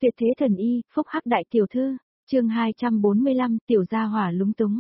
Tuyệt thế thần y, phúc hắc đại tiểu thư, chương 245, tiểu gia hỏa lúng túng.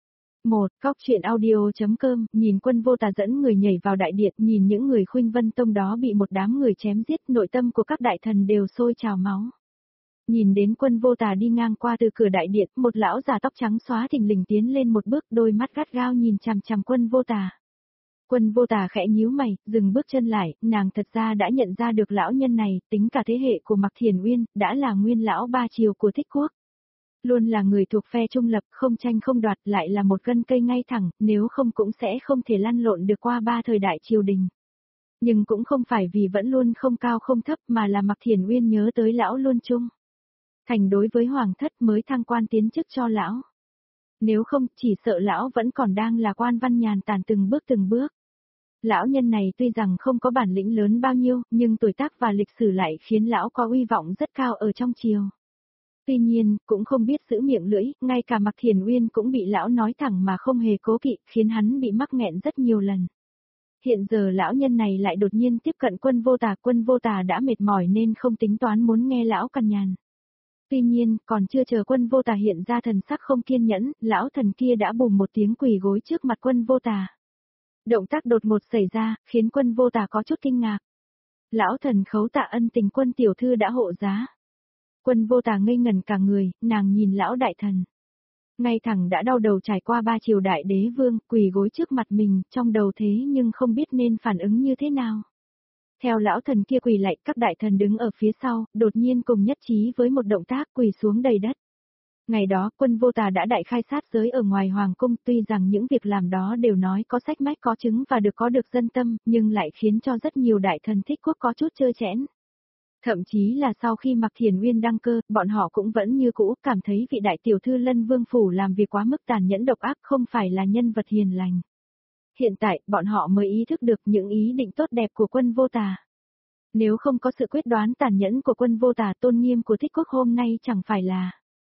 Cóc truyện audio.com, nhìn Quân Vô Tà dẫn người nhảy vào đại điện, nhìn những người Khuynh Vân Tông đó bị một đám người chém giết, nội tâm của các đại thần đều sôi trào máu. Nhìn đến Quân Vô Tà đi ngang qua từ cửa đại điện, một lão già tóc trắng xóa thình lình tiến lên một bước, đôi mắt gắt gao nhìn chằm chằm Quân Vô Tà. Quân Vô Tà khẽ nhíu mày, dừng bước chân lại, nàng thật ra đã nhận ra được lão nhân này, tính cả thế hệ của Mạc Thiền Uyên, đã là nguyên lão ba triều của Thích Quốc. Luôn là người thuộc phe trung lập, không tranh không đoạt, lại là một gân cây ngay thẳng, nếu không cũng sẽ không thể lăn lộn được qua ba thời đại triều đình. Nhưng cũng không phải vì vẫn luôn không cao không thấp mà là Mạc Thiền Uyên nhớ tới lão luôn chung. Thành đối với hoàng thất mới thăng quan tiến chức cho lão. Nếu không, chỉ sợ lão vẫn còn đang là quan văn nhàn tản từng bước từng bước. Lão nhân này tuy rằng không có bản lĩnh lớn bao nhiêu, nhưng tuổi tác và lịch sử lại khiến lão có uy vọng rất cao ở trong triều. Tuy nhiên, cũng không biết giữ miệng lưỡi, ngay cả Mạc Thiền Uyên cũng bị lão nói thẳng mà không hề cố kỵ, khiến hắn bị mắc nghẹn rất nhiều lần. Hiện giờ lão nhân này lại đột nhiên tiếp cận Quân Vô Tà đã mệt mỏi nên không tính toán muốn nghe lão cằn nhằn. Tuy nhiên, còn chưa chờ Quân Vô Tà hiện ra thần sắc không kiên nhẫn, lão thần kia đã bùm một tiếng quỳ gối trước mặt Quân Vô Tà. Động tác đột ngột xảy ra, khiến Quân Vô Tà có chút kinh ngạc. Lão thần khấu tạ ân tình Quân tiểu thư đã hộ giá. Quân Vô Tà ngây ngẩn cả người, nàng nhìn lão đại thần. Ngay thẳng đã đau đầu trải qua ba triều đại đế vương, quỳ gối trước mặt mình, trong đầu thế nhưng không biết nên phản ứng như thế nào. Theo lão thần kia quỳ lại, các đại thần đứng ở phía sau, đột nhiên cùng nhất trí với một động tác quỳ xuống đầy đất. Ngày đó, Quân Vô Tà đã đại khai sát giới ở ngoài hoàng cung, tuy rằng những việc làm đó đều nói có sách mách có chứng và có được dân tâm, nhưng lại khiến cho rất nhiều đại thần Thích Quốc có chút trơ trẽn. Thậm chí là sau khi Mạc Thiền Uyên đăng cơ, bọn họ cũng vẫn như cũ cảm thấy vị đại tiểu thư Lân Vương Phủ làm việc quá mức tàn nhẫn độc ác, không phải là nhân vật hiền lành. Hiện tại, bọn họ mới ý thức được những ý định tốt đẹp của Quân Vô Tà. Nếu không có sự quyết đoán tàn nhẫn của Quân Vô Tà, tôn nghiêm của Thích Quốc hôm nay chẳng phải là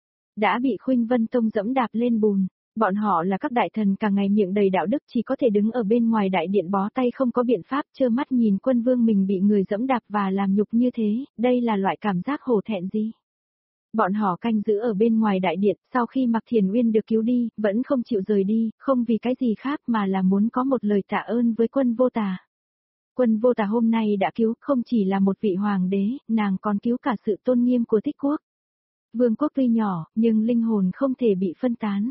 đã bị Khuynh Vân Tông dẫm đạp lên bùn. Bọn họ là các đại thần cả ngày miệng đầy đạo đức, chỉ có thể đứng ở bên ngoài đại điện bó tay không có biện pháp, trơ mắt nhìn quân vương mình bị người dẫm đạp và làm nhục như thế, đây là loại cảm giác hổ thẹn gì? Bọn họ canh giữ ở bên ngoài đại điện, sau khi Mạc Thiền Uyên được cứu đi, vẫn không chịu rời đi, không vì cái gì khác mà là muốn có một lời tạ ơn với Quân Vô Tà. Quân Vô Tà hôm nay đã cứu không chỉ là một vị hoàng đế, nàng còn cứu cả sự tôn nghiêm của Thích Quốc. Vương quốc tuy nhỏ, nhưng linh hồn không thể bị phân tán.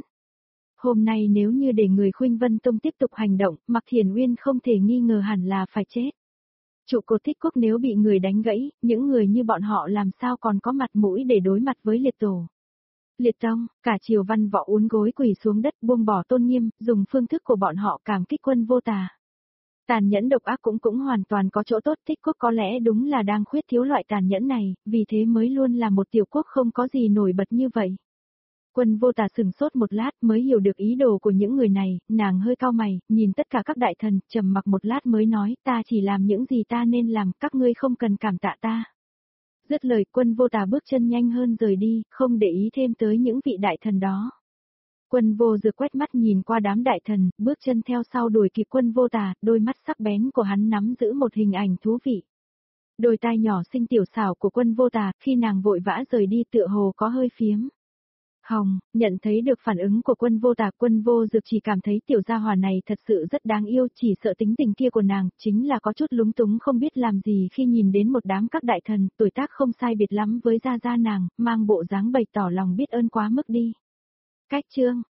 Hôm nay nếu như để người Khuynh Vân Tông tiếp tục hành động, Mạc Thiền Uyên không thể nghi ngờ hẳn là phải chết. Trụ cột Thích Quốc nếu bị người đánh gãy, những người như bọn họ làm sao còn có mặt mũi để đối mặt với liệt tổ. Liệt tông, cả triều văn võ uốn gối quỳ xuống đất buông bỏ tôn nghiêm, dùng phương thức của bọn họ cảm kích Quân Vô Tà. Tàn nhẫn độc ác cũng hoàn toàn có chỗ tốt, Thích Quốc có lẽ đúng là đang khuyết thiếu loại tàn nhẫn này, vì thế mới luôn là một tiểu quốc không có gì nổi bật như vậy. Quân Vô Tà sừng sốt một lát mới hiểu được ý đồ của những người này, nàng hơi cau mày, nhìn tất cả các đại thần, trầm mặc một lát mới nói, ta chỉ làm những gì ta nên làm, các ngươi không cần cảm tạ ta. Dứt lời, Quân Vô Tà bước chân nhanh hơn rời đi, không để ý thêm tới những vị đại thần đó. Quân Vô Dược quét mắt nhìn qua đám đại thần, bước chân theo sau đuổi kịp Quân Vô Tà, đôi mắt sắc bén của hắn nắm giữ một hình ảnh thú vị. Đôi tai nhỏ xinh tiểu xảo của Quân Vô Tà, khi nàng vội vã rời đi tựa hồ có hơi phiếm. Hồng, nhận thấy được phản ứng của Quân Vô Tà, Quân Vô Dược chỉ cảm thấy tiểu gia hỏa này thật sự rất đáng yêu, chỉ sợ tính tình kia của nàng, chính là có chút lúng túng không biết làm gì khi nhìn đến một đám các đại thần, tuổi tác không sai biệt lắm với gia gia nàng, mang bộ dáng bày tỏ lòng biết ơn quá mức đi. Cách chương